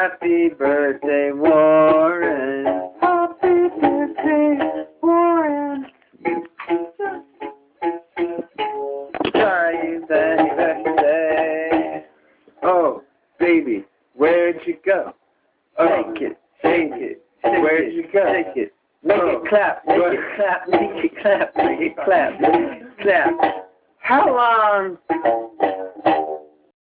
Happy birthday, Warren. Happy birthday, Warren. Sorry, birthday. Oh, baby, where'd you go? Oh, Shake it, shake it. Where'd you go? Shake it. Make Oh, it clap, make it clap, make it clap, make it clap, clap. How long